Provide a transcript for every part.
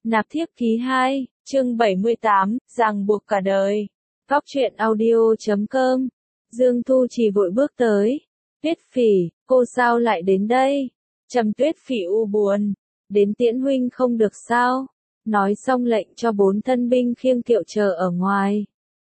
Nạp thiếp ký 2, chương 78, ràng buộc cả đời. Góc truyện audio.com. Dương Thu Trì vội bước tới. Tuyết Phỉ, cô sao lại đến đây? Trầm Tuyết Phỉ u buồn. Đến tiễn huynh không được sao? Nói xong lệnh cho 4 thân binh khiêng kiệu chờ ở ngoài.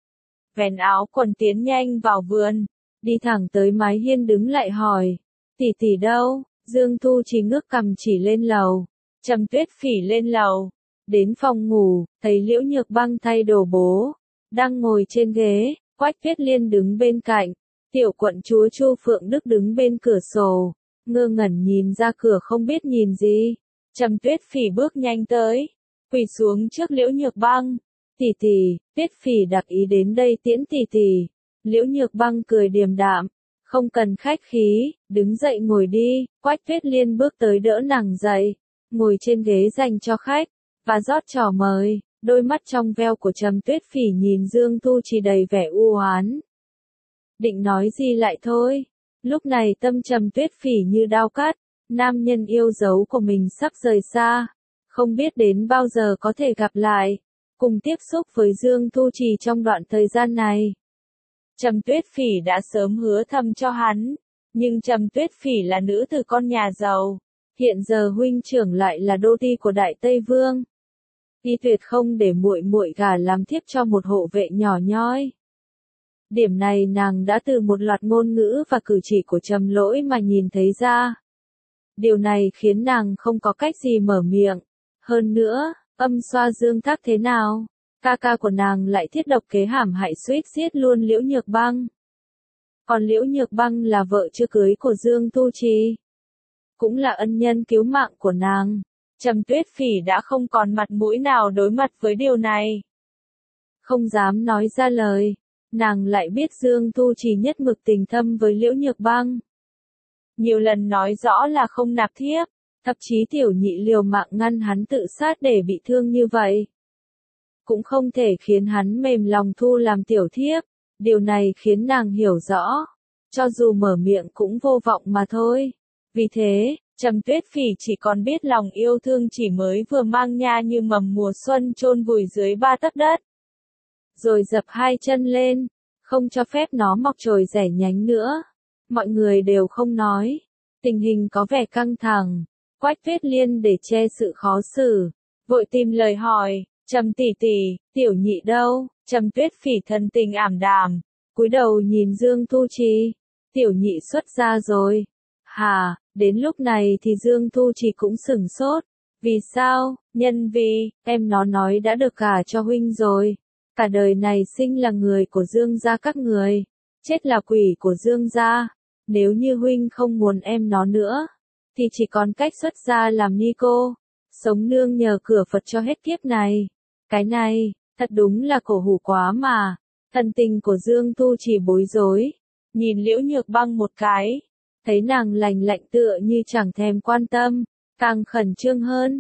Vén áo quần tiến nhanh vào vườn. Đi thẳng tới mái hiên đứng lại hỏi. Tỷ tỷ đâu? Dương Thu Trì ngước cằm chỉ lên lầu. Trầm Tuyết Phỉ lên lầu. Đến phòng ngủ, thấy Liễu Nhược Băng thay đồ bố. Đang ngồi trên ghế, Quách Tuyết Liên đứng bên cạnh. Tiểu quận chúa Chu Phượng Đức đứng bên cửa sổ. Ngơ ngẩn nhìn ra cửa không biết nhìn gì. Trầm Tuyết Phỉ bước nhanh tới. Quỳ xuống trước Liễu Nhược Băng. Tỷ tỷ, Tuyết Phỉ đặc ý đến đây tiễn tỷ tỷ. Liễu Nhược Băng cười điềm đạm. Không cần khách khí, đứng dậy ngồi đi. Quách Tuyết Liên bước tới đỡ nàng dậy. Ngồi trên ghế dành cho khách. Và rót trà mời, đôi mắt trong veo của Trầm Tuyết Phỉ nhìn Dương Thu Trì đầy vẻ u oán. Định nói gì lại thôi. Lúc này tâm Trầm Tuyết Phỉ như đao cắt, nam nhân yêu dấu của mình sắp rời xa. Không biết đến bao giờ có thể gặp lại, cùng tiếp xúc với Dương Thu Trì trong đoạn thời gian này. Trầm Tuyết Phỉ đã sớm hứa thầm cho hắn, nhưng Trầm Tuyết Phỉ là nữ từ con nhà giàu. Hiện giờ huynh trưởng lại là đô ti của Đại Tây Vương. Y tuyệt không để muội muội gả làm thiếp cho một hộ vệ nhỏ nhoi. Điểm này nàng đã từ một loạt ngôn ngữ và cử chỉ của Trầm Lỗi mà nhìn thấy ra. Điều này khiến nàng không có cách gì mở miệng. Hơn nữa, âm xoa Dương Thác thế nào? Ca ca của nàng lại thiết độc kế hãm hại suýt giết luôn Liễu Nhược Băng. Còn Liễu Nhược Băng là vợ chưa cưới của Dương Tu Trì, cũng là ân nhân cứu mạng của nàng. Trầm Tuyết Phỉ đã không còn mặt mũi nào đối mặt với điều này. Không dám nói ra lời, nàng lại biết Dương Thu Trì nhất mực tình thâm với Liễu Nhược Băng. Nhiều lần nói rõ là không nạp thiếp, thậm chí tiểu nhị liều mạng ngăn hắn tự sát để bị thương như vậy. Cũng không thể khiến hắn mềm lòng thu làm tiểu thiếp, điều này khiến nàng hiểu rõ, cho dù mở miệng cũng vô vọng mà thôi. Vì thế, Trầm Tuyết Phỉ chỉ còn biết lòng yêu thương chỉ mới vừa mang nha như mầm mùa xuân chôn vùi dưới 3 tấc đất. Rồi dập 2 chân lên, không cho phép nó mọc chồi rẻ nhánh nữa. Mọi người đều không nói. Tình hình có vẻ căng thẳng. Quách Tuyết Liên để che sự khó xử, vội tìm lời hỏi, Trầm tỷ tỷ, tiểu nhị đâu? Trầm Tuyết Phỉ thần tình ảm đạm, cúi đầu nhìn Dương Thu Trì. Tiểu nhị xuất gia rồi. Hả? Đến lúc này thì Dương Thu Trì cũng sửng sốt. Vì sao? Nhân vì, em nó nói đã được gả cho huynh rồi. Cả đời này sinh là người của Dương gia các người. Chết là quỷ của Dương gia. Nếu như huynh không muốn em nó nữa, thì chỉ còn cách xuất gia làm ni cô. Sống nương nhờ cửa Phật cho hết kiếp này. Cái này, thật đúng là cổ hủ quá mà. Thần tình của Dương Thu Trì bối rối. Nhìn Liễu Nhược Băng một cái. Thấy nàng lành lạnh tựa như chẳng thèm quan tâm, càng khẩn trương hơn.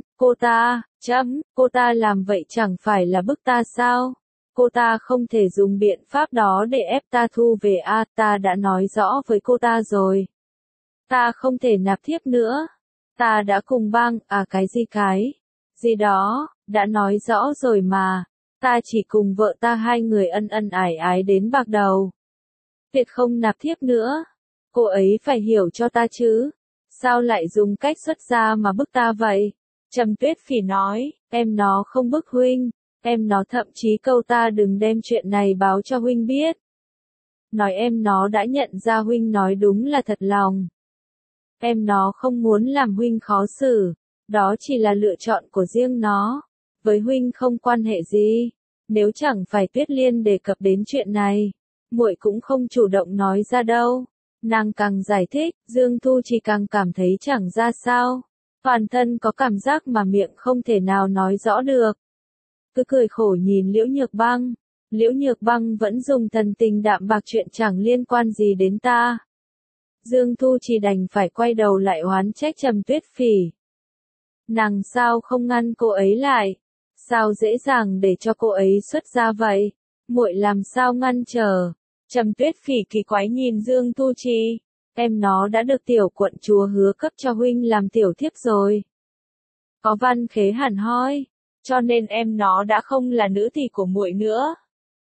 Cô ta làm vậy chẳng phải là bức ta sao? Cô ta không thể dùng biện pháp đó để ép ta thu về ta đã nói rõ với cô ta rồi. Ta không thể nạp thiếp nữa. Ta đã cùng băng, cái gì đó, đã nói rõ rồi mà. Ta chỉ cùng vợ ta 2 người ân ân ái ái đến bạc đầu. Tuyệt không nạp thiếp nữa. Cô ấy phải hiểu cho ta chứ. Sao lại dùng cách xuất gia mà bức ta vậy? Trầm Tuyết Phỉ nói, em nó không bức huynh. Em nó thậm chí câu ta đừng đem chuyện này báo cho huynh biết. Nói em nó đã nhận ra huynh nói đúng là thật lòng. Em nó không muốn làm huynh khó xử. Đó chỉ là lựa chọn của riêng nó. Với huynh không quan hệ gì. Nếu chẳng phải Tuyết Liên đề cập đến chuyện này, muội cũng không chủ động nói ra đâu. Nàng càng giải thích, Dương Thu Trì càng cảm thấy chẳng ra sao. Toàn thân có cảm giác mà miệng không thể nào nói rõ được. Cứ cười khổ nhìn Liễu Nhược Băng. Liễu Nhược Băng vẫn dùng thần tình đạm bạc chuyện chẳng liên quan gì đến ta. Dương Thu Trì đành phải quay đầu lại oán trách Trầm Tuyết Phỉ. Nàng sao không ngăn cô ấy lại? Sao dễ dàng để cho cô ấy xuất gia vậy? Muội làm sao ngăn trở? Trầm Tuyết Phỉ kỳ quái nhìn Dương Thu Trì. Em nó đã được tiểu quận chúa hứa cấp cho huynh làm tiểu thiếp rồi. Có văn khế hẳn hoi. cho nên em nó đã không là nữ thì của muội nữa.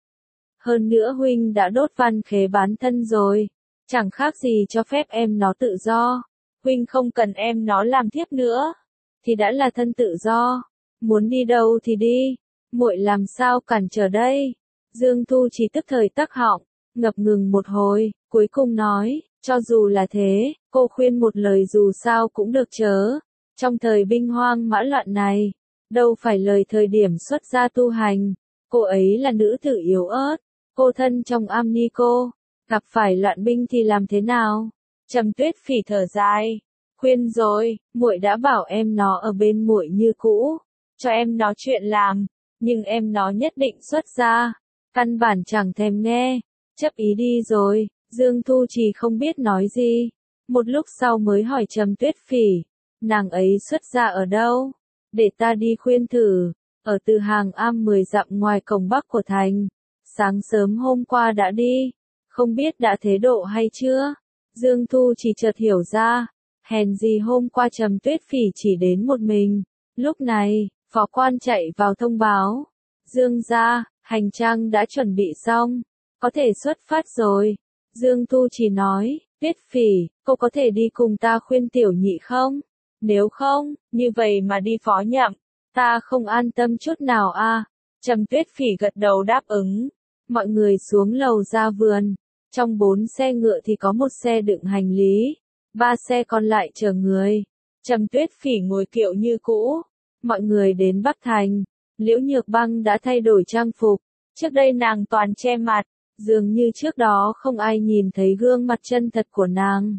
Hơn nữa huynh đã đốt văn khế bán thân rồi, chẳng khác gì cho phép em nó tự do. Huynh không cần em nó làm thiếp nữa, thì đã là thân tự do, muốn đi đâu thì đi, muội làm sao cản trở đây. Dương Thu Trì tức thời tắc họng, ngập ngừng một hồi, cuối cùng nói, cho dù là thế, cô khuyên một lời dù sao cũng được chớ. Trong thời binh hoang mã loạn này, đâu phải lời thời điểm xuất gia tu hành, cô ấy là nữ tử yếu ớt, cô thân trong am ni cô, gặp phải loạn binh thì làm thế nào? Trầm Tuyết Phỉ thở dài, khuyên rồi, muội đã bảo em nó ở bên muội như cũ, cho em nó chuyện làm, nhưng em nó nhất định xuất gia, căn bản chẳng thèm nghe, chấp ý đi rồi. Dương Thu Trì không biết nói gì, một lúc sau mới hỏi Trầm Tuyết Phỉ, nàng ấy xuất gia ở đâu? Để ta đi khuyên thử. Ở Từ Hàng Am 10 dặm ngoài cổng bắc của thành. Sáng sớm hôm qua đã đi, không biết đã thế độ hay chưa? Dương Thu Trì chợt hiểu ra, hèn gì hôm qua Trầm Tuyết Phỉ chỉ đến một mình. Lúc này, phó quan chạy vào thông báo, Dương gia, hành trang đã chuẩn bị xong, có thể xuất phát rồi. Dương Thu Trì nói, Tuyết Phỉ, cô có thể đi cùng ta khuyên tiểu nhị không? Nếu không, như vậy mà đi phó nhậm, ta không an tâm chút nào a. Trầm Tuyết Phỉ gật đầu đáp ứng. Mọi người xuống lầu ra vườn. Trong 4 xe ngựa thì có một xe đựng hành lý, 3 xe còn lại chở người. Trầm Tuyết Phỉ ngồi kiệu như cũ. Mọi người đến Bắc Thành. Liễu Nhược Băng đã thay đổi trang phục. Trước đây nàng toàn che mặt, dường như trước đó không ai nhìn thấy gương mặt chân thật của nàng.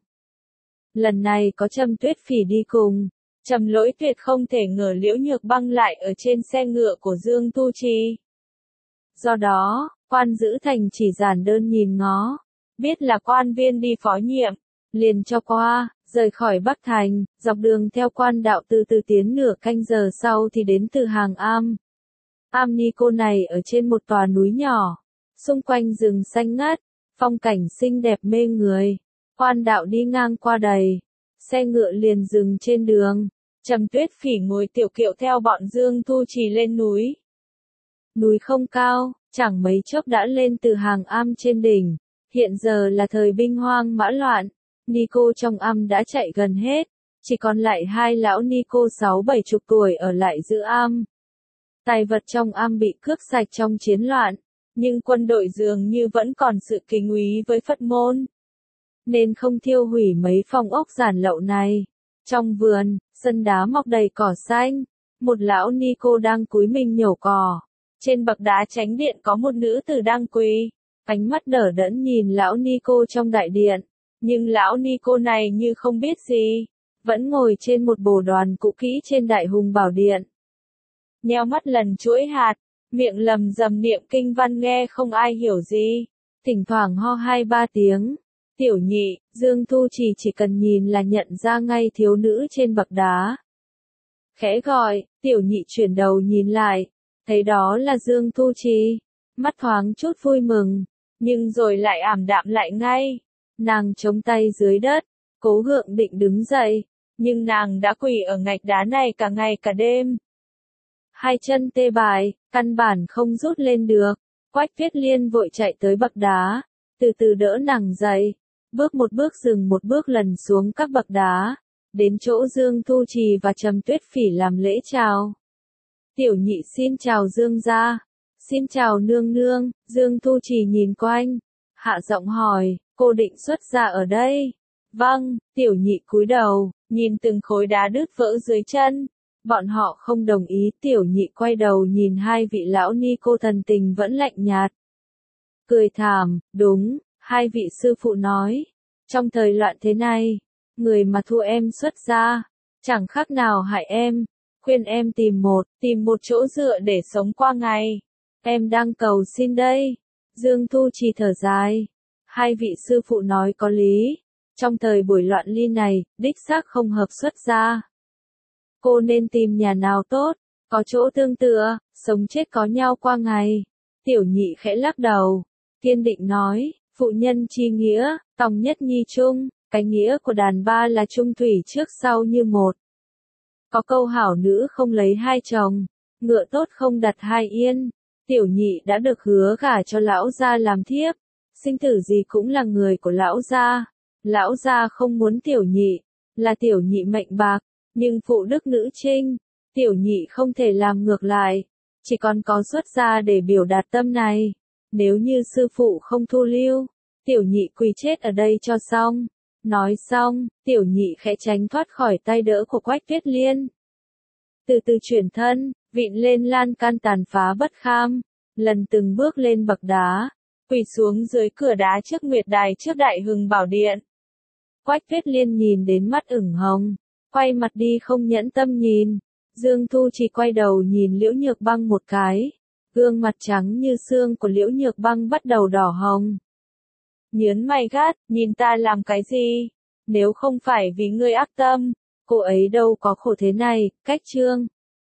Lần này có Trầm Tuyết Phỉ đi cùng, Trầm Lỗi tuyệt không thể ngờ Liễu Nhược Băng lại ở trên xe ngựa của Dương Tu Trì. Do đó, quan giữ thành chỉ giản đơn nhìn ngó, biết là quan viên đi phó nhiệm, liền cho qua, rời khỏi Bắc Thành, dọc đường theo quan đạo từ từ tiến nửa canh giờ sau thì đến Từ Hàng Am. Am Ni Cô này ở trên một tòa núi nhỏ, xung quanh rừng xanh ngắt, phong cảnh xinh đẹp mê người. Quan đạo đi ngang qua đầy, xe ngựa liền dừng trên đường. Trầm Tuyết Phỉ ngồi tiểu kiệu theo bọn Dương Thu Trì lên núi. Núi không cao, chẳng mấy chốc đã lên Từ Hàng Am trên đỉnh. Hiện giờ là thời binh hoang mã loạn, ni cô trong am đã chạy gần hết, chỉ còn lại 2 lão ni cô 60-70 tuổi ở lại giữ am. Tài vật trong am bị cướp sạch trong chiến loạn, nhưng quân đội dường như vẫn còn sự kính úy với Phật môn, nên không thiêu hủy mấy phòng ốc giản lậu này. Trong vườn, sân đá mọc đầy cỏ xanh, một lão ni cô đang cúi mình nhổ cỏ. Trên bậc đá chánh điện có một nữ tử đang quỳ, ánh mắt đờ đẫn nhìn lão ni cô trong đại điện, nhưng lão ni cô này như không biết gì, vẫn ngồi trên một bồ đoàn cũ kỹ trên Đại Hùng Bảo Điện. Nheo mắt lần chuỗi hạt, miệng lầm rầm niệm kinh văn nghe không ai hiểu gì, thỉnh thoảng ho 2-3 tiếng. Tiểu nhị, Dương Thu Trì chỉ cần nhìn là nhận ra ngay thiếu nữ trên bậc đá. Khẽ gọi, tiểu nhị chuyển đầu nhìn lại, thấy đó là Dương Thu Trì, mắt thoáng chút vui mừng, nhưng rồi lại ảm đạm lại ngay. Nàng chống tay dưới đất, cố gượng định đứng dậy, nhưng nàng đã quỳ ở ngạch đá này cả ngày cả đêm. 2 chân tê bại, căn bản không rút lên được. Quách Viết Liên vội chạy tới bậc đá, từ từ đỡ nàng dậy, bước một bước dừng một bước lần xuống các bậc đá, đến chỗ Dương Thu Trì và Trầm Tuyết Phỉ làm lễ chào. Tiểu nhị xin chào Dương gia, xin chào nương nương. Dương Thu Trì nhìn quanh, hạ giọng hỏi, cô định xuất gia ở đây? Vâng. Tiểu nhị cúi đầu, nhìn từng khối đá đứt vỡ dưới chân. Bọn họ không đồng ý. Tiểu nhị quay đầu nhìn 2 vị lão ni cô thần tình vẫn lạnh nhạt, cười thảm, đúng. 2 vị sư phụ nói, trong thời loạn thế này, người mà thua em xuất gia, chẳng khác nào hại em, khuyên em tìm một chỗ dựa để sống qua ngày. Em đang cầu xin đây. Dương Thu Trì thở dài. 2 vị sư phụ nói có lý. Trong thời buổi loạn ly này, đích xác không hợp xuất gia. Cô nên tìm nhà nào tốt, có chỗ tương tựa, sống chết có nhau qua ngày. Tiểu nhị khẽ lắc đầu, kiên định nói, phụ nhân chi nghĩa, tòng nhất nhi chung, cái nghĩa của đàn bà là chung thủy trước sau như một. Có câu hảo nữ không lấy 2 chồng, ngựa tốt không đặt hai yên, tiểu nhị đã được hứa gả cho lão gia làm thiếp, sinh tử gì cũng là người của lão gia không muốn tiểu nhị, là tiểu nhị mệnh bạc, nhưng phụ đức nữ trinh, tiểu nhị không thể làm ngược lại, chỉ còn có xuất gia để biểu đạt tâm này, nếu như sư phụ không thu lưu, tiểu nhị quỳ chết ở đây cho xong. Nói xong, tiểu nhị khẽ tránh thoát khỏi tay đỡ của Quách Tuyết Liên. Từ từ chuyển thân, vịn lên lan can tàn phá bất kham, lần từng bước lên bậc đá, quỳ xuống dưới cửa đá trước Nguyệt Đài trước Đại Hưng Bảo Điện. Quách Tuyết Liên nhìn đến mắt ửng hồng, quay mặt đi không nhẫn tâm nhìn. Dương Thu chỉ quay đầu nhìn Liễu Nhược Băng một cái, gương mặt trắng như xương của Liễu Nhược Băng bắt đầu đỏ hồng. Nhớn mày gắt, nhìn ta làm cái gì? Nếu không phải vì ngươi ác tâm, cô ấy đâu có khổ thế này. Cách chương